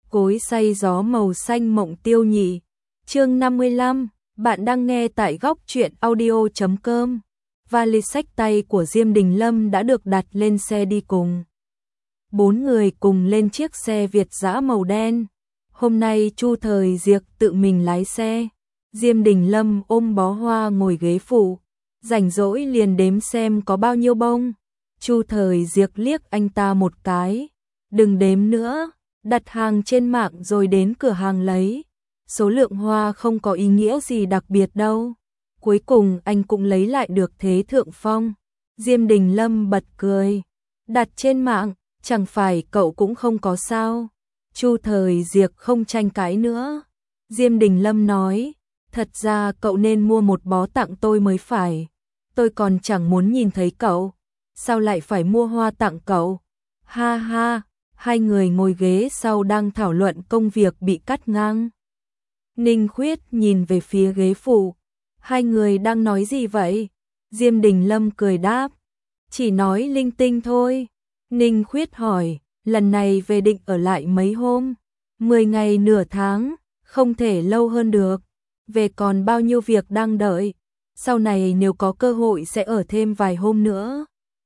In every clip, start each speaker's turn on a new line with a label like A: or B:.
A: Cối xay gió màu xanh mộng tiêu nhị. Chương 55, bạn đang nghe tại góc truyện audio.com. Vali xách tay của Diêm Đình Lâm đã được đặt lên xe đi cùng. 4 người cùng lên chiếc xe Việt dã màu đen. Hôm nay Chu Thời Diệc tự mình lái xe. Diêm Đình Lâm ôm bó hoa ngồi ghế phụ. Rảnh rỗi liền đếm xem có bao nhiêu bông. Chu Thời Diệc liếc anh ta một cái. Đừng đếm nữa, đặt hàng trên mạng rồi đến cửa hàng lấy. Số lượng hoa không có ý nghĩa gì đặc biệt đâu. Cuối cùng anh cũng lấy lại được thế thượng phong. Diêm Đình Lâm bật cười. Đặt trên mạng, chẳng phải cậu cũng không có sao. Chu Thời Diệc không tranh cãi nữa. Diêm Đình Lâm nói, thật ra cậu nên mua một bó tặng tôi mới phải. Tôi còn chẳng muốn nhìn thấy cậu. Sao lại phải mua hoa tặng cậu? Ha ha, hai người ngồi ghế sau đang thảo luận công việc bị cắt ngang. Ninh Khuyết nhìn về phía ghế phụ. Hai người đang nói gì vậy? Diêm Đình Lâm cười đáp. Chỉ nói linh tinh thôi. Ninh Khuyết hỏi, lần này về định ở lại mấy hôm? 10 ngày nửa tháng, không thể lâu hơn được. Về còn bao nhiêu việc đang đợi. Sau này nếu có cơ hội sẽ ở thêm vài hôm nữa.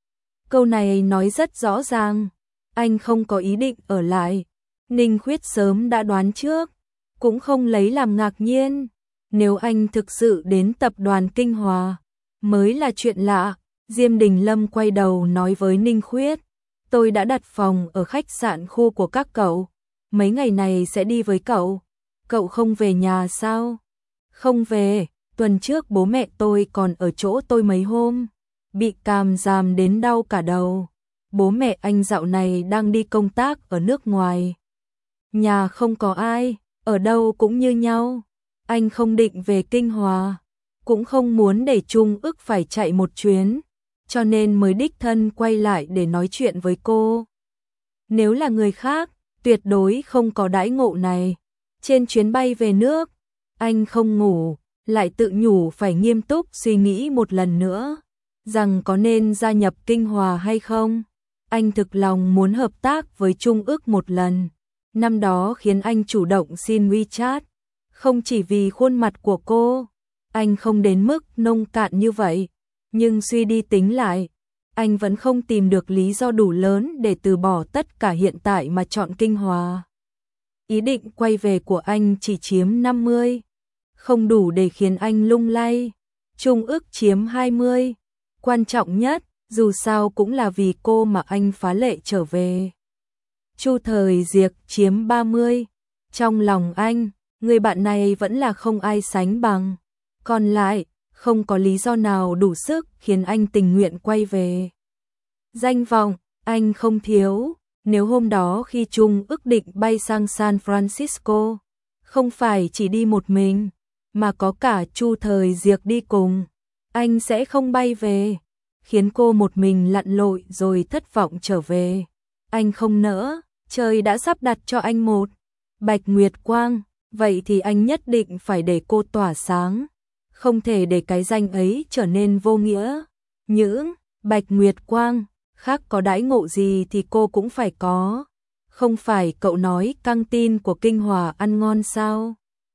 A: Câu này nói rất rõ ràng. Anh không có ý định ở lại. Ninh Khuyết sớm đã đoán trước. Cũng không lấy làm ngạc nhiên. Nếu anh thực sự đến tập đoàn Kinh Hòa, mới là chuyện lạ. Diêm Đình Lâm quay đầu nói với Ninh Khuyết. Tôi đã đặt phòng ở khách sạn khu của các cậu. Mấy ngày này sẽ đi với cậu. Cậu không về nhà sao? Không về, tuần trước bố mẹ tôi còn ở chỗ tôi mấy hôm. Bị cảm giàm đến đau cả đầu. Bố mẹ anh dạo này đang đi công tác ở nước ngoài. Nhà không có ai, ở đâu cũng như nhau. Anh không định về Kinh Hòa, cũng không muốn để Trung Ức phải chạy một chuyến, cho nên mới đích thân quay lại để nói chuyện với cô. Nếu là người khác, tuyệt đối không có đãi ngộ này. Trên chuyến bay về nước, anh không ngủ, lại tự nhủ phải nghiêm túc suy nghĩ một lần nữa, rằng có nên gia nhập Kinh Hòa hay không. Anh thực lòng muốn hợp tác với Trung Ức một lần. Năm đó khiến anh chủ động xin WeChat, không chỉ vì khuôn mặt của cô, anh không đến mức nông cạn như vậy, nhưng suy đi tính lại, anh vẫn không tìm được lý do đủ lớn để từ bỏ tất cả hiện tại mà chọn Kinh Hòa. Ý định quay về của anh chỉ chiếm 50, không đủ để khiến anh lung lay. Trung Ức chiếm 20, quan trọng nhất, dù sao cũng là vì cô mà anh phá lệ trở về. Chu Thời Diệc chiếm 30, trong lòng anh, người bạn này vẫn là không ai sánh bằng. Còn lại, không có lý do nào đủ sức khiến anh tình nguyện quay về. Danh vọng, anh không thiếu. Nếu hôm đó khi Trung Ức định bay sang San Francisco, không phải chỉ đi một mình, mà có cả Chu Thời Diệc đi cùng, anh sẽ không bay về, khiến cô một mình lặn lội rồi thất vọng trở về. Anh không nỡ, trời đã sắp đặt cho anh một Bạch Nguyệt Quang, vậy thì anh nhất định phải để cô tỏa sáng, không thể để cái danh ấy trở nên vô nghĩa. Những Bạch Nguyệt Quang khác có đãi ngộ gì thì cô cũng phải có. Không phải cậu nói căng tin của Kinh Hòa ăn ngon sao?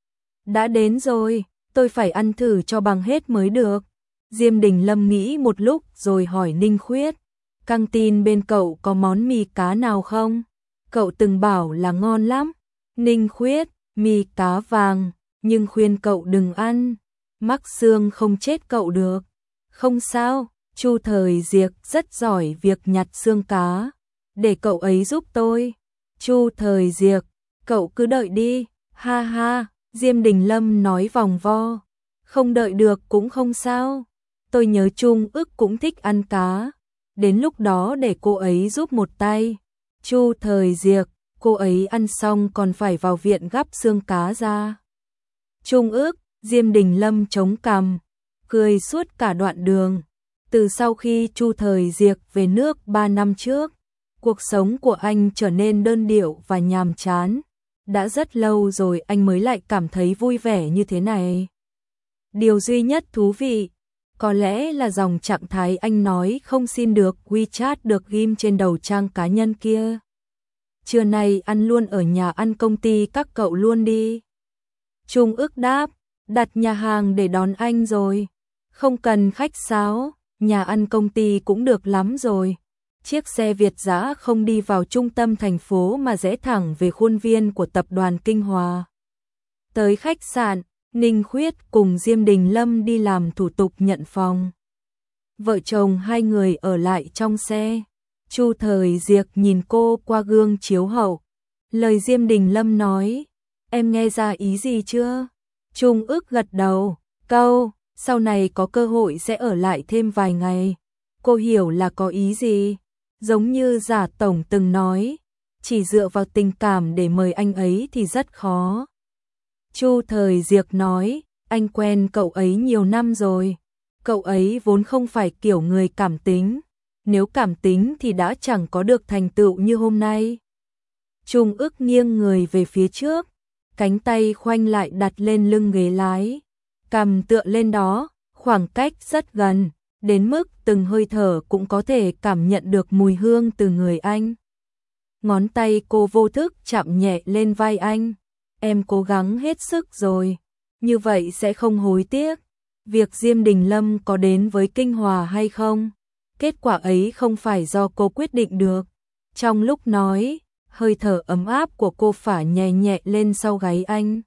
A: Đã đến rồi, tôi phải ăn thử cho bằng hết mới được. Diêm Đình Lâm nghĩ một lúc rồi hỏi Ninh Khuyết. Căng tin bên cậu có món mì cá nào không? Cậu từng bảo là ngon lắm. Ninh Khuyết, mì cá vàng, nhưng khuyên cậu đừng ăn. Mắc xương không chết cậu được. Không sao, Chu Thời Diệc rất giỏi việc nhặt xương cá. Để cậu ấy giúp tôi. Chu Thời Diệc, cậu cứ đợi đi. Ha ha, Diêm Đình Lâm nói vòng vo. Không đợi được cũng không sao. Tôi nhớ Trung Ức cũng thích ăn cá. Đến lúc đó để cô ấy giúp một tay. Chu Thời Diệc, cô ấy ăn xong còn phải vào viện gắp xương cá ra. Trung Ức, Diêm Đình Lâm chống cằm, cười suốt cả đoạn đường. Từ sau khi Chu Thời Diệc về nước 3 năm trước, cuộc sống của anh trở nên đơn điệu và nhàm chán. Đã rất lâu rồi anh mới lại cảm thấy vui vẻ như thế này. Điều duy nhất thú vị, có lẽ là dòng trạng thái anh nói không xin được WeChat được ghim trên đầu trang cá nhân kia. trưa nay ăn luôn ở nhà ăn công ty các cậu luôn đi. Trung ức đáp, đặt nhà hàng để đón anh rồi. Không cần khách sáo, nhà ăn công ty cũng được lắm rồi. Chiếc xe Việt dã không đi vào trung tâm thành phố mà rẽ thẳng về khuôn viên của tập đoàn Kinh Hòa. Tới khách sạn, Ninh Khuyết cùng Diêm Đình Lâm đi làm thủ tục nhận phòng. Vợ chồng hai người ở lại trong xe. Chu Thời Diệc nhìn cô qua gương chiếu hậu. Lời Diêm Đình Lâm nói, em nghe ra ý gì chưa? Trung ức gật đầu, câu, sau này có cơ hội sẽ ở lại thêm vài ngày. Cô hiểu là có ý gì? Giống như Giả Tổng từng nói, chỉ dựa vào tình cảm để mời anh ấy thì rất khó. Chu Thời Diệc nói, anh quen cậu ấy nhiều năm rồi. Cậu ấy vốn không phải kiểu người cảm tính. Nếu cảm tính thì đã chẳng có được thành tựu như hôm nay. Trung ức nghiêng người về phía trước, cánh tay khoanh lại đặt lên lưng ghế lái, cằm tựa lên đó, khoảng cách rất gần, đến mức từng hơi thở cũng có thể cảm nhận được mùi hương từ người anh. Ngón tay cô vô thức chạm nhẹ lên vai anh. Em cố gắng hết sức rồi, như vậy sẽ không hối tiếc. Việc Diêm Đình Lâm có đến với Kinh Hòa hay không, kết quả ấy không phải do cô quyết định được. Trong lúc nói, hơi thở ấm áp của cô phả nhẹ nhẹ lên sau gáy anh.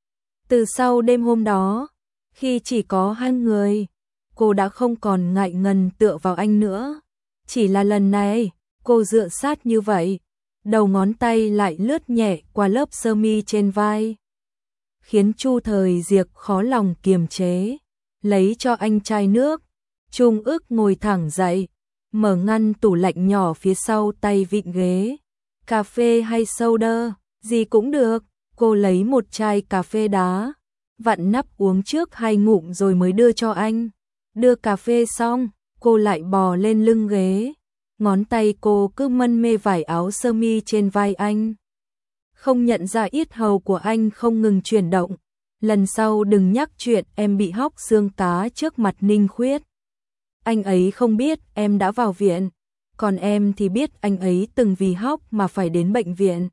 A: Từ sau đêm hôm đó, khi chỉ có hai người, cô đã không còn ngại ngần tựa vào anh nữa. Chỉ là lần này, cô dựa sát như vậy, đầu ngón tay lại lướt nhẹ qua lớp sơ mi trên vai, khiến Chu Thời Diệc khó lòng kiềm chế. Lấy cho anh chai nước. Trung ức ngồi thẳng dậy, mở ngăn tủ lạnh nhỏ phía sau tay vịn ghế. Cà phê hay soda, gì cũng được. Cô lấy một chai cà phê đá, vặn nắp uống trước 2 ngụm rồi mới đưa cho anh. Đưa cà phê xong, cô lại bò lên lưng ghế. Ngón tay cô cứ mân mê vải áo sơ mi trên vai anh. Không nhận ra yết hầu của anh không ngừng chuyển động. Lần sau đừng nhắc chuyện em bị hóc xương cá trước mặt Ninh Khuyết. Anh ấy không biết em đã vào viện, còn em thì biết anh ấy từng vì hóc mà phải đến bệnh viện.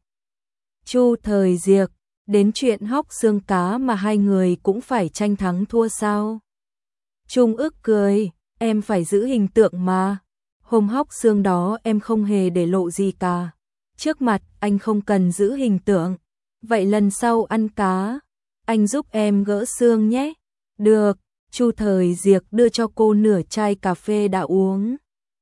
A: Chu Thời Diệc, đến chuyện hóc xương cá mà hai người cũng phải tranh thắng thua sao? Trung ức cười, em phải giữ hình tượng mà. Hôm hóc xương đó em không hề để lộ gì cả. Trước mặt anh không cần giữ hình tượng. Vậy lần sau ăn cá, anh giúp em gỡ xương nhé. Được, Chu Thời Diệc đưa cho cô nửa chai cà phê đã uống.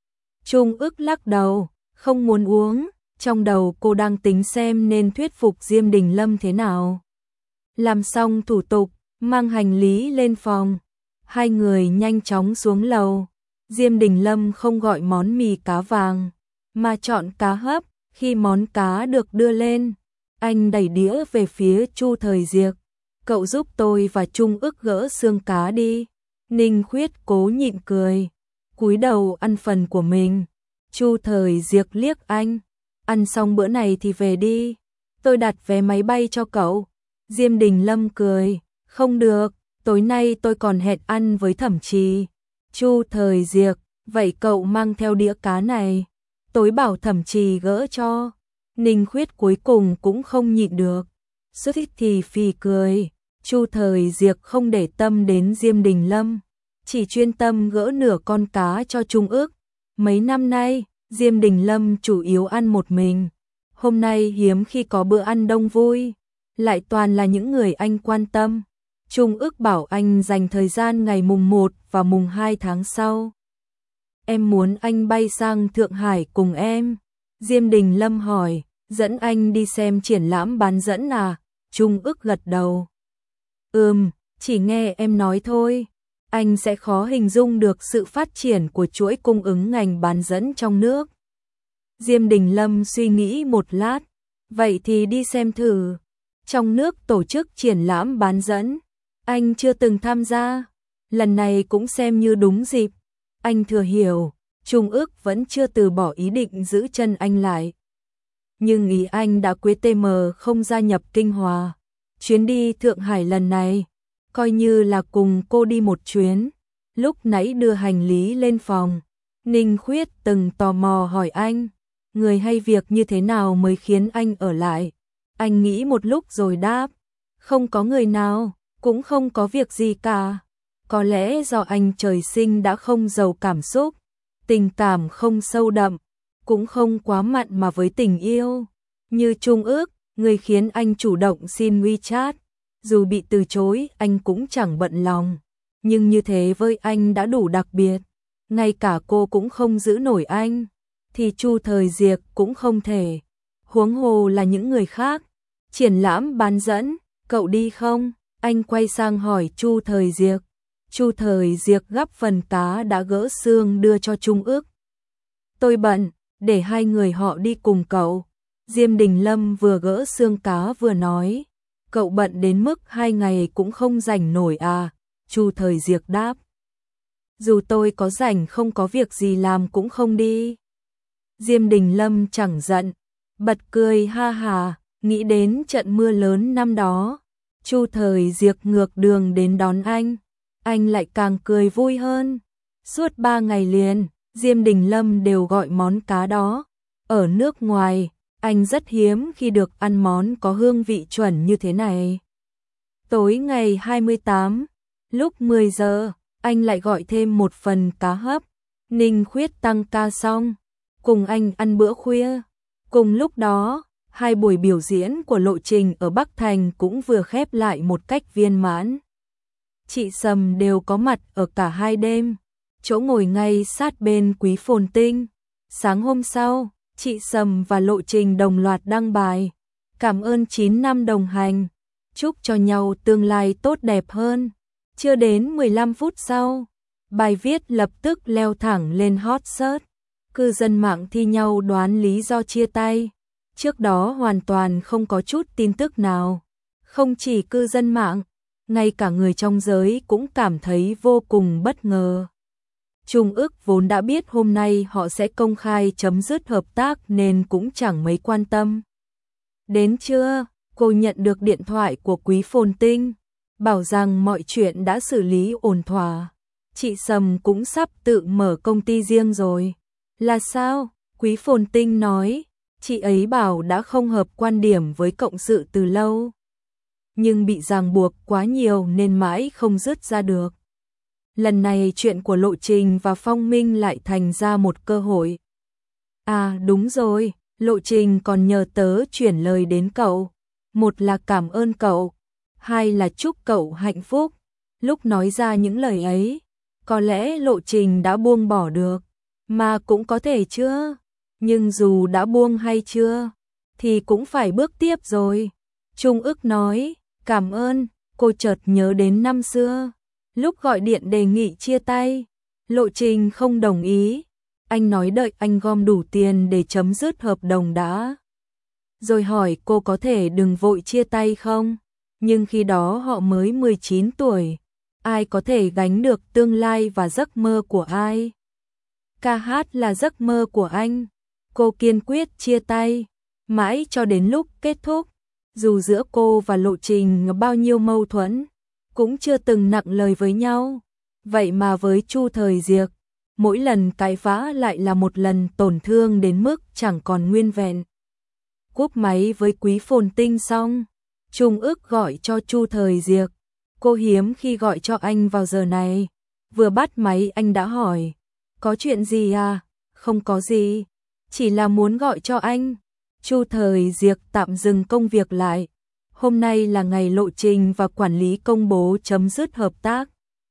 A: Trung ức lắc đầu, không muốn uống. Trong đầu cô đang tính xem nên thuyết phục Diêm Đình Lâm thế nào. Làm xong thủ tục, mang hành lý lên phòng. Hai người nhanh chóng xuống lầu. Diêm Đình Lâm không gọi món mì cá vàng, mà chọn cá hấp. Khi món cá được đưa lên, anh đẩy đĩa về phía Chu Thời Diệc. Cậu giúp tôi và Trung ức gỡ xương cá đi. Ninh Khuyết cố nhịn cười, cúi đầu ăn phần của mình. Chu Thời Diệc liếc anh, ăn xong bữa này thì về đi. Tôi đặt vé máy bay cho cậu. Diêm Đình Lâm cười, không được, tối nay tôi còn hẹn ăn với Thẩm Trì. Chu Thời Diệc, vậy cậu mang theo đĩa cá này. Tối bảo Thẩm Trì gỡ cho. Ninh Khuyết cuối cùng cũng không nhịn được. Xuất thích thì phì cười. Chu Thời Diệc không để tâm đến Diêm Đình Lâm, chỉ chuyên tâm gỡ nửa con cá cho Trung ức. Mấy năm nay, Diêm Đình Lâm chủ yếu ăn một mình. Hôm nay hiếm khi có bữa ăn đông vui, lại toàn là những người anh quan tâm. Trung ức bảo anh dành thời gian ngày mùng 1 và mùng 2 tháng sau. Em muốn anh bay sang Thượng Hải cùng em. Diêm Đình Lâm hỏi, dẫn anh đi xem triển lãm bán dẫn à? Trung ức gật đầu. Chỉ nghe em nói thôi. Anh sẽ khó hình dung được sự phát triển của chuỗi cung ứng ngành bán dẫn trong nước. Diêm Đình Lâm suy nghĩ một lát. Vậy thì đi xem thử. Trong nước tổ chức triển lãm bán dẫn, anh chưa từng tham gia. Lần này cũng xem như đúng dịp. Anh thừa hiểu, Trung ức vẫn chưa từ bỏ ý định giữ chân anh lại. Nhưng ý anh đã quyết TM không gia nhập Kinh Hòa. Chuyến đi Thượng Hải lần này, coi như là cùng cô đi một chuyến. Lúc nãy đưa hành lý lên phòng, Ninh Khuyết từng tò mò hỏi anh, người hay việc như thế nào mới khiến anh ở lại? Anh nghĩ một lúc rồi đáp, không có người nào, cũng không có việc gì cả. Có lẽ do anh trời sinh đã không giàu cảm xúc, tình cảm không sâu đậm, cũng không quá mặn mà với tình yêu. Như Trung Ước, người khiến anh chủ động xin WeChat, dù bị từ chối anh cũng chẳng bận lòng. Nhưng như thế với anh đã đủ đặc biệt, ngay cả cô cũng không giữ nổi anh, thì Chu Thời Diệc cũng không thể. Huống hồ là những người khác. Triển lãm bán dẫn, cậu đi không? Anh quay sang hỏi Chu Thời Diệc. Chu Thời Diệc gắp phần cá đã gỡ xương đưa cho Trung Ước. Tôi bận, để hai người họ đi cùng cậu. Diêm Đình Lâm vừa gỡ xương cá vừa nói. Cậu bận đến mức 2 ngày cũng không rảnh nổi à? Chu Thời Diệc đáp. Dù tôi có rảnh không có việc gì làm cũng không đi. Diêm Đình Lâm chẳng giận, bật cười ha hà, nghĩ đến trận mưa lớn năm đó. Chu Thời Diệc ngược đường đến đón anh lại càng cười vui hơn. Suốt 3 ngày liền, Diêm Đình Lâm đều gọi món cá đó. Ở nước ngoài, anh rất hiếm khi được ăn món có hương vị chuẩn như thế này. Tối ngày 28, lúc 10 giờ, anh lại gọi thêm một phần cá hấp. Ninh Khuyết tăng ca xong, cùng anh ăn bữa khuya. Cùng lúc đó, 2 buổi biểu diễn của Lộ Trình ở Bắc Thành cũng vừa khép lại một cách viên mãn. Chị Sầm đều có mặt ở cả 2 đêm, chỗ ngồi ngay sát bên Quý Phồn Tinh. Sáng hôm sau, chị Sầm và Lộ Trình đồng loạt đăng bài. Cảm ơn 9 năm đồng hành, chúc cho nhau tương lai tốt đẹp hơn. Chưa đến 15 phút sau, bài viết lập tức leo thẳng lên hot search. Cư dân mạng thi nhau đoán lý do chia tay. Trước đó hoàn toàn không có chút tin tức nào. Không chỉ cư dân mạng, ngay cả người trong giới cũng cảm thấy vô cùng bất ngờ. Trung Ước vốn đã biết hôm nay họ sẽ công khai chấm dứt hợp tác nên cũng chẳng mấy quan tâm. Đến trưa, cô nhận được điện thoại của Quý Phồn Tinh, bảo rằng mọi chuyện đã xử lý ổn thỏa. Chị Sầm cũng sắp tự mở công ty riêng rồi. Là sao? Quý Phồn Tinh nói, chị ấy bảo đã không hợp quan điểm với cộng sự từ lâu. Nhưng bị ràng buộc quá nhiều nên mãi không dứt ra được. Lần này chuyện của Lộ Trình và Phong Minh lại thành ra một cơ hội. À đúng rồi, Lộ Trình còn nhờ tớ chuyển lời đến cậu. Một là cảm ơn cậu, hai là chúc cậu hạnh phúc. Lúc nói ra những lời ấy, có lẽ Lộ Trình đã buông bỏ được, mà cũng có thể chưa. Nhưng dù đã buông hay chưa, thì cũng phải bước tiếp rồi. Trung Ước nói, cảm ơn, cô chợt nhớ đến năm xưa. Lúc gọi điện đề nghị chia tay, Lộ Trình không đồng ý. Anh nói đợi anh gom đủ tiền để chấm dứt hợp đồng đã. Rồi hỏi cô có thể đừng vội chia tay không? Nhưng khi đó họ mới 19 tuổi. Ai có thể gánh được tương lai và giấc mơ của ai? Ca hát là giấc mơ của anh. Cô kiên quyết chia tay. Mãi cho đến lúc kết thúc. Dù giữa cô và Lộ Trình bao nhiêu mâu thuẫn, cũng chưa từng nặng lời với nhau. Vậy mà với Chu Thời Diệc, mỗi lần cãi vã lại là một lần tổn thương đến mức chẳng còn nguyên vẹn. Cúp máy với Quý Phồn Tinh xong, Trung Ước gọi cho Chu Thời Diệc. Cô hiếm khi gọi cho anh vào giờ này. Vừa bắt máy anh đã hỏi, có chuyện gì à? Không có gì, chỉ là muốn gọi cho anh. Chu Thời Diệc tạm dừng công việc lại. Hôm nay là ngày Lộ Trình và quản lý công bố chấm dứt hợp tác.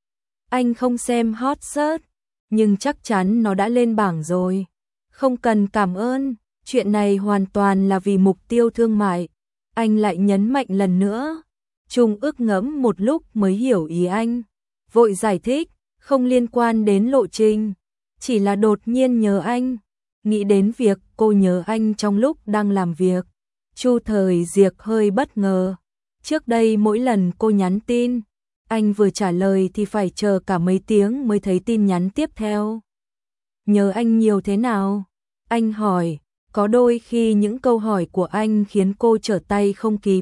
A: Anh không xem hot search, nhưng chắc chắn nó đã lên bảng rồi. Không cần cảm ơn, chuyện này hoàn toàn là vì mục tiêu thương mại. Anh lại nhấn mạnh lần nữa. Trung Ước ngẫm một lúc mới hiểu ý anh. Vội giải thích, không liên quan đến Lộ Trình. Chỉ là đột nhiên nhớ anh. Nghĩ đến việc cô nhớ anh trong lúc đang làm việc. Chu Thời Diệc hơi bất ngờ. Trước đây mỗi lần cô nhắn tin, anh vừa trả lời thì phải chờ cả mấy tiếng mới thấy tin nhắn tiếp theo. Nhớ anh nhiều thế nào? Anh hỏi, có đôi khi những câu hỏi của anh khiến cô trở tay không kịp.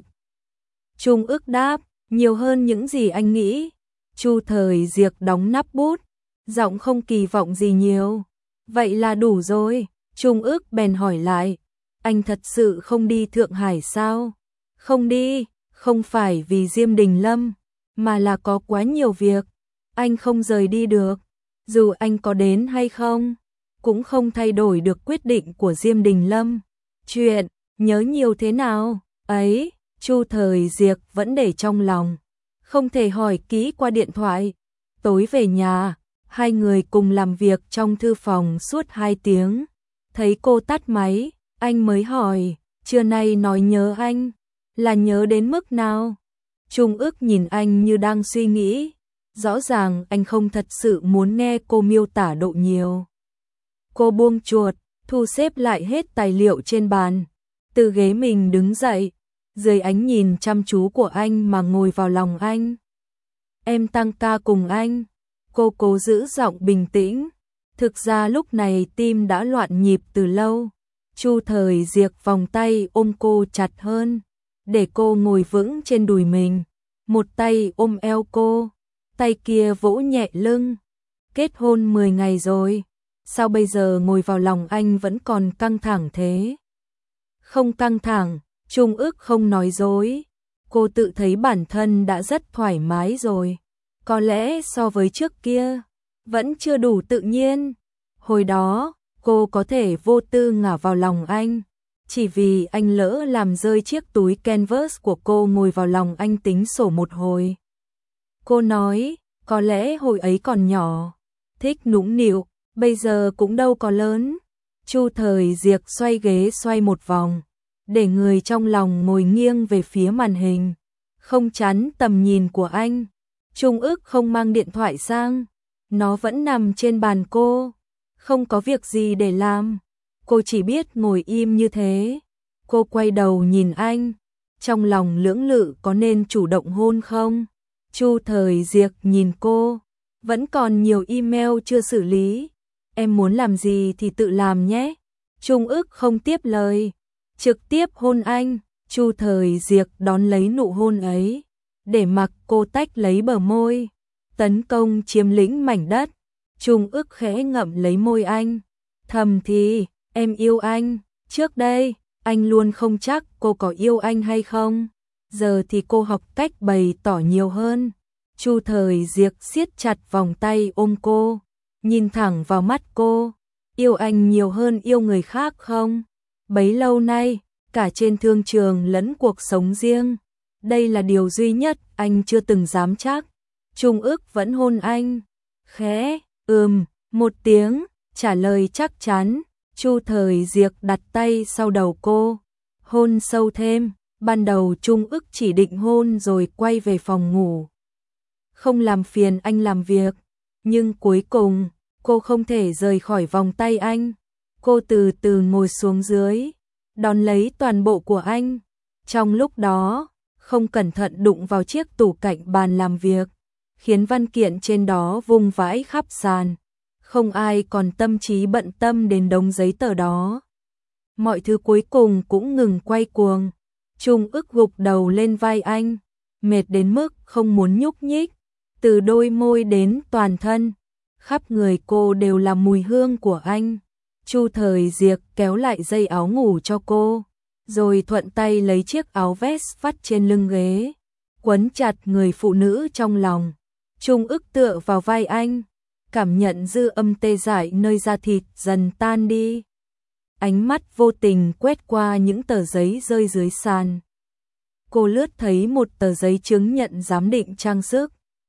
A: Trung Ước đáp, nhiều hơn những gì anh nghĩ. Chu Thời Diệc đóng nắp bút, giọng không kỳ vọng gì nhiều. Vậy là đủ rồi, Trung ức bèn hỏi lại, anh thật sự không đi Thượng Hải sao? Không đi, không phải vì Diêm Đình Lâm, mà là có quá nhiều việc, anh không rời đi được. Dù anh có đến hay không, cũng không thay đổi được quyết định của Diêm Đình Lâm. Chuyện nhớ nhiều thế nào ấy, Chu Thời Diệc vẫn để trong lòng, không thể hỏi kỹ qua điện thoại. Tối về nhà, hai người cùng làm việc trong thư phòng suốt 2 tiếng. Thấy cô tắt máy, anh mới hỏi, trưa nay nói nhớ anh, là nhớ đến mức nào? Trung ức nhìn anh như đang suy nghĩ, rõ ràng anh không thật sự muốn nghe cô miêu tả độ nhiều. Cô buông chuột, thu xếp lại hết tài liệu trên bàn, từ ghế mình đứng dậy, dưới ánh nhìn chăm chú của anh mà ngồi vào lòng anh. Em tăng ca cùng anh. Cô cố giữ giọng bình tĩnh. Thực ra lúc này tim đã loạn nhịp từ lâu. Chu Thời Diệc vòng tay ôm cô chặt hơn, để cô ngồi vững trên đùi mình. Một tay ôm eo cô, tay kia vỗ nhẹ lưng. Kết hôn 10 ngày rồi, sao bây giờ ngồi vào lòng anh vẫn còn căng thẳng thế? Không căng thẳng, Trung ức không nói dối. Cô tự thấy bản thân đã rất thoải mái rồi. Có lẽ so với trước kia, vẫn chưa đủ tự nhiên. Hồi đó, cô có thể vô tư ngả vào lòng anh, chỉ vì anh lỡ làm rơi chiếc túi canvas của cô ngồi vào lòng anh tính sổ một hồi. Cô nói, có lẽ hồi ấy còn nhỏ, thích nũng nịu, bây giờ cũng đâu có lớn. Chu Thời Diệc xoay ghế xoay một vòng, để người trong lòng ngồi nghiêng về phía màn hình, không chắn tầm nhìn của anh. Trung ức không mang điện thoại sang, nó vẫn nằm trên bàn cô, không có việc gì để làm. Cô chỉ biết ngồi im như thế. Cô quay đầu nhìn anh, trong lòng lưỡng lự có nên chủ động hôn không? Chu Thời Diệc nhìn cô, vẫn còn nhiều email chưa xử lý. Em muốn làm gì thì tự làm nhé. Trung ức không tiếp lời, trực tiếp hôn anh. Chu Thời Diệc đón lấy nụ hôn ấy, để mặc cô tách lấy bờ môi, tấn công chiếm lĩnh mảnh đất. Trung ức khẽ ngậm lấy môi anh, thầm thì, em yêu anh. Trước đây, anh luôn không chắc cô có yêu anh hay không. Giờ thì cô học cách bày tỏ nhiều hơn. Chu Thời Diệc siết chặt vòng tay ôm cô, nhìn thẳng vào mắt cô. Yêu anh nhiều hơn yêu người khác không? Bấy lâu nay, cả trên thương trường lẫn cuộc sống riêng, đây là điều duy nhất anh chưa từng dám chắc. Trung ức vẫn hôn anh. Khẽ, một tiếng, trả lời chắc chắn. Chu Thời Diệc đặt tay sau đầu cô, hôn sâu thêm. Ban đầu Trung ức chỉ định hôn rồi quay về phòng ngủ, không làm phiền anh làm việc. Nhưng cuối cùng, cô không thể rời khỏi vòng tay anh. Cô từ từ ngồi xuống dưới, đón lấy toàn bộ của anh. Trong lúc đó, không cẩn thận đụng vào chiếc tủ cạnh bàn làm việc, khiến văn kiện trên đó vung vãi khắp sàn. Không ai còn tâm trí bận tâm đến đống giấy tờ đó. Mọi thứ cuối cùng cũng ngừng quay cuồng. Trung ức gục đầu lên vai anh, mệt đến mức không muốn nhúc nhích. Từ đôi môi đến toàn thân, khắp người cô đều là mùi hương của anh. Chu Thời Diệc kéo lại dây áo ngủ cho cô, rồi thuận tay lấy chiếc áo vest vắt trên lưng ghế, quấn chặt người phụ nữ trong lòng. Trung ức tựa vào vai anh, cảm nhận dư âm tê dại nơi da thịt dần tan đi. Ánh mắt vô tình quét qua những tờ giấy rơi dưới sàn. Cô lướt thấy một tờ giấy chứng nhận giám định trang sức.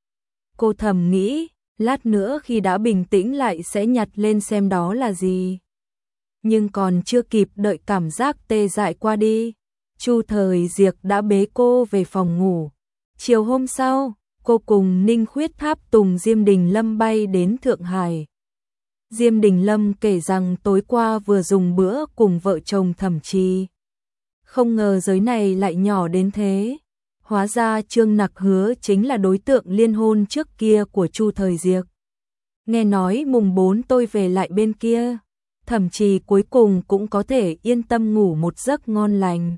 A: Cô thầm nghĩ, lát nữa khi đã bình tĩnh lại sẽ nhặt lên xem đó là gì. Nhưng còn chưa kịp đợi cảm giác tê dại qua đi, Chu Thời Diệc đã bế cô về phòng ngủ. Chiều hôm sau, cô cùng Ninh Khuyết tháp tùng Diêm Đình Lâm bay đến Thượng Hải. Diêm Đình Lâm kể rằng tối qua vừa dùng bữa cùng vợ chồng Thẩm Trì. Không ngờ giới này lại nhỏ đến thế. Hóa ra Trương Nặc Hứa chính là đối tượng liên hôn trước kia của Chu Thời Diệc. Nghe nói mùng 4 tôi về lại bên kia, Thẩm Trì cuối cùng cũng có thể yên tâm ngủ một giấc ngon lành.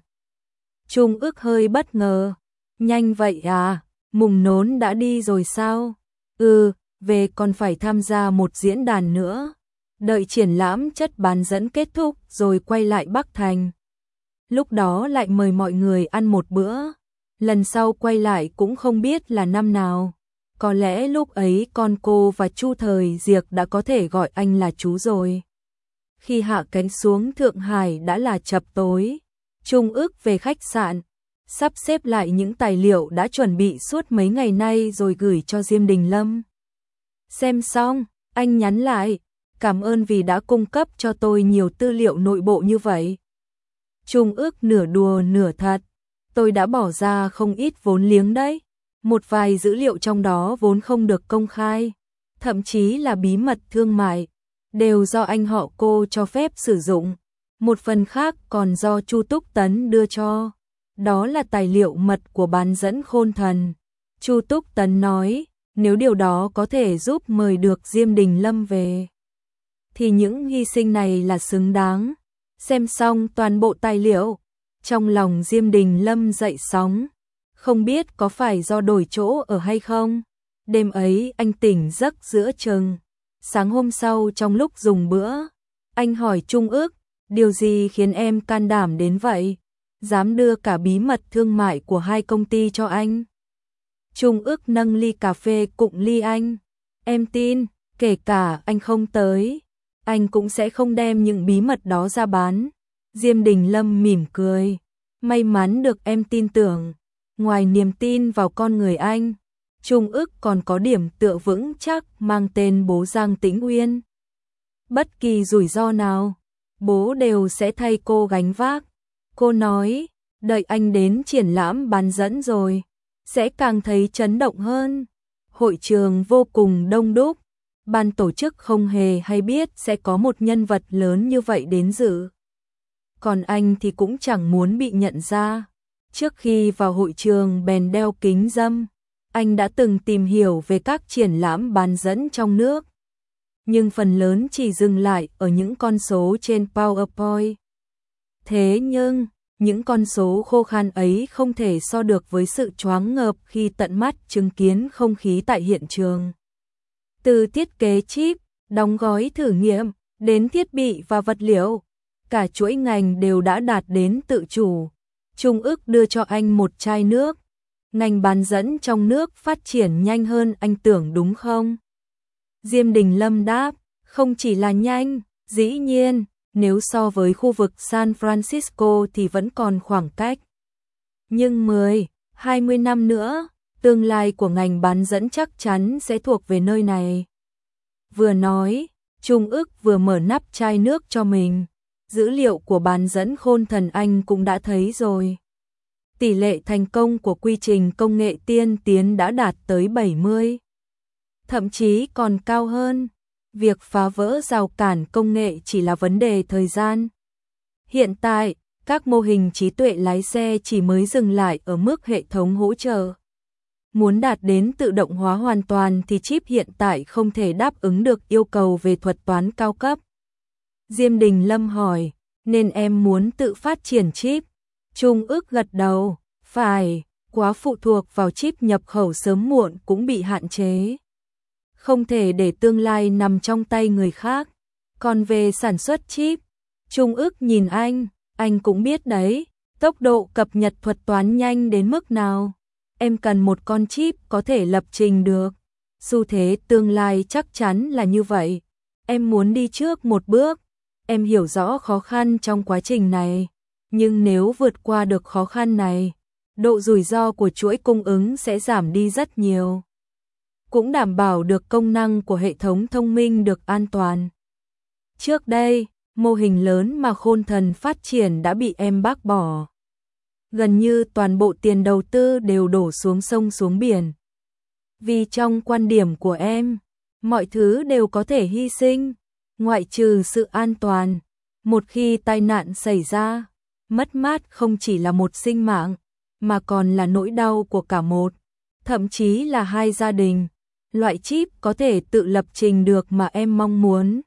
A: Trung ức hơi bất ngờ. Nhanh vậy à, mùng nốn đã đi rồi sao? Về còn phải tham gia một diễn đàn nữa. đợi triển lãm chất bán dẫn kết thúc rồi quay lại Bắc Thành. Lúc đó lại mời mọi người ăn một bữa, lần sau quay lại cũng không biết là năm nào. Có lẽ lúc ấy con cô và Chu Thời Diệc đã có thể gọi anh là chú rồi. Khi hạ cánh xuống Thượng Hải đã là chập tối. Trung Ức về khách sạn, sắp xếp lại những tài liệu đã chuẩn bị suốt mấy ngày nay rồi gửi cho Diêm Đình Lâm. Xem xong, anh nhắn lại, cảm ơn vì đã cung cấp cho tôi nhiều tư liệu nội bộ như vậy. Trung Ức nửa đùa nửa thật, tôi đã bỏ ra không ít vốn liếng đấy. Một vài dữ liệu trong đó vốn không được công khai, thậm chí là bí mật thương mại, đều do anh họ cô cho phép sử dụng. Một phần khác còn do Chu Túc Tấn đưa cho. Đó là tài liệu mật của bán dẫn Khôn Thần. Chu Túc Tấn nói, nếu điều đó có thể giúp mời được Diêm Đình Lâm về, thì những hy sinh này là xứng đáng. Xem xong toàn bộ tài liệu, trong lòng Diêm Đình Lâm dậy sóng. Không biết có phải do đổi chỗ ở hay không. Đêm ấy anh tỉnh giấc giữa chừng. Sáng hôm sau trong lúc dùng bữa, anh hỏi Trung Ức, điều gì khiến em can đảm đến vậy? Dám đưa cả bí mật thương mại của hai công ty cho anh. Trung Ức nâng ly cà phê cụng ly anh. Em tin, kể cả anh không tới, anh cũng sẽ không đem những bí mật đó ra bán. Diêm Đình Lâm mỉm cười. May mắn được em tin tưởng. Ngoài niềm tin vào con người anh, Trung Ức còn có điểm tựa vững chắc mang tên bố Giang Tĩnh Uyên. Bất kỳ rủi ro nào, bố đều sẽ thay cô gánh vác. Cô nói, đợi anh đến triển lãm bán dẫn rồi, sẽ càng thấy chấn động hơn. Hội trường vô cùng đông đúc, ban tổ chức không hề hay biết sẽ có một nhân vật lớn như vậy đến dự. Còn anh thì cũng chẳng muốn bị nhận ra. Trước khi vào hội trường bèn đeo kính râm, anh đã từng tìm hiểu về các triển lãm bán dẫn trong nước. Nhưng phần lớn chỉ dừng lại ở những con số trên PowerPoint. Thế nhưng, những con số khô khan ấy không thể so được với sự choáng ngợp khi tận mắt chứng kiến không khí tại hiện trường. Từ thiết kế chip, đóng gói thử nghiệm, đến thiết bị và vật liệu, cả chuỗi ngành đều đã đạt đến tự chủ. Trung Ức đưa cho anh một chai nước. Ngành bán dẫn trong nước phát triển nhanh hơn anh tưởng đúng không? Diêm Đình Lâm đáp, không chỉ là nhanh, dĩ nhiên, nếu so với khu vực San Francisco thì vẫn còn khoảng cách. Nhưng 10, 20 năm nữa, tương lai của ngành bán dẫn chắc chắn sẽ thuộc về nơi này. Vừa nói, Trung Ức vừa mở nắp chai nước cho mình. Dữ liệu của bán dẫn Khôn Thần anh cũng đã thấy rồi. Tỷ lệ thành công của quy trình công nghệ tiên tiến đã đạt tới 70. Thậm chí còn cao hơn. Việc phá vỡ rào cản công nghệ chỉ là vấn đề thời gian. Hiện tại, các mô hình trí tuệ lái xe chỉ mới dừng lại ở mức hệ thống hỗ trợ. Muốn đạt đến tự động hóa hoàn toàn thì chip hiện tại không thể đáp ứng được yêu cầu về thuật toán cao cấp. Diêm Đình Lâm hỏi, nên em muốn tự phát triển chip? Trung Ức gật đầu, phải, quá phụ thuộc vào chip nhập khẩu sớm muộn cũng bị hạn chế. Không thể để tương lai nằm trong tay người khác. Còn về sản xuất chip, Trung Ức nhìn anh cũng biết đấy, tốc độ cập nhật thuật toán nhanh đến mức nào. Em cần một con chip có thể lập trình được. Xu thế tương lai chắc chắn là như vậy. Em muốn đi trước một bước. Em hiểu rõ khó khăn trong quá trình này. Nhưng nếu vượt qua được khó khăn này, độ rủi ro của chuỗi cung ứng sẽ giảm đi rất nhiều. Cũng đảm bảo được công năng của hệ thống thông minh được an toàn. Trước đây, mô hình lớn mà Khôn Thần phát triển đã bị em bác bỏ. Gần như toàn bộ tiền đầu tư đều đổ xuống sông xuống biển. Vì trong quan điểm của em, mọi thứ đều có thể hy sinh, ngoại trừ sự an toàn. Một khi tai nạn xảy ra, mất mát không chỉ là một sinh mạng, mà còn là nỗi đau của cả một, thậm chí là hai gia đình. Loại chip có thể tự lập trình được mà em mong muốn,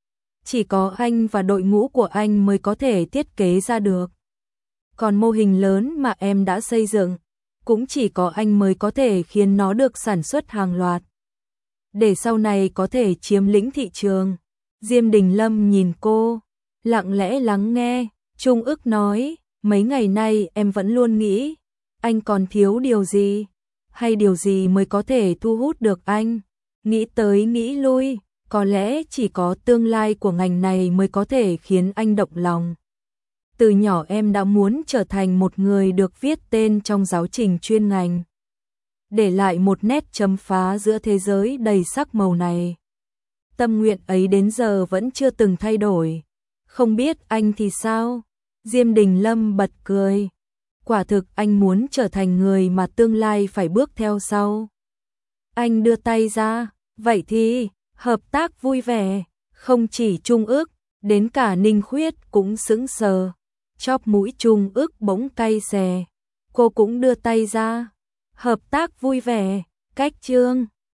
A: chỉ có anh và đội ngũ của anh mới có thể thiết kế ra được. Còn mô hình lớn mà em đã xây dựng, cũng chỉ có anh mới có thể khiến nó được sản xuất hàng loạt. Để sau này có thể chiếm lĩnh thị trường, Diêm Đình Lâm nhìn cô, lặng lẽ lắng nghe. Trung ức nói, mấy ngày nay em vẫn luôn nghĩ, anh còn thiếu điều gì, hay điều gì mới có thể thu hút được anh. Nghĩ tới nghĩ lui, có lẽ chỉ có tương lai của ngành này mới có thể khiến anh động lòng. Từ nhỏ em đã muốn trở thành một người được viết tên trong giáo trình chuyên ngành, để lại một nét chấm phá giữa thế giới đầy sắc màu này. Tâm nguyện ấy đến giờ vẫn chưa từng thay đổi. Không biết anh thì sao? Diêm Đình Lâm bật cười. Quả thực anh muốn trở thành người mà tương lai phải bước theo sau. Anh đưa tay ra, vậy thì, hợp tác vui vẻ. Không chỉ Trung ức, đến cả Ninh Khuyết cũng sững sờ. Chóp mũi Trung ức bỗng cay xè. Cô cũng đưa tay ra. Hợp tác vui vẻ, cách chương.